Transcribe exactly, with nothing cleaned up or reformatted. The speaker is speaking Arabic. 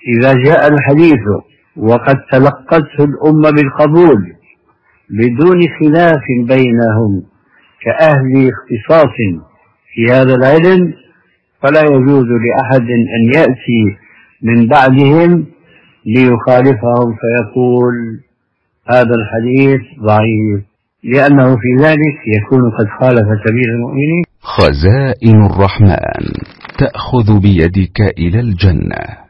إذا جاء الحديث وقد تلقته الأمة بالقبول بدون خلاف بينهم كأهل اختصاص في هذا العلم، فلا يجوز لأحد أن يأتي من بعدهم ليخالفهم فيقول هذا الحديث ضعيف، لأنه في ذلك يكون قد خالف سبيل المؤمنين. خزائن الرحمن تأخذ بيدك إلى الجنة.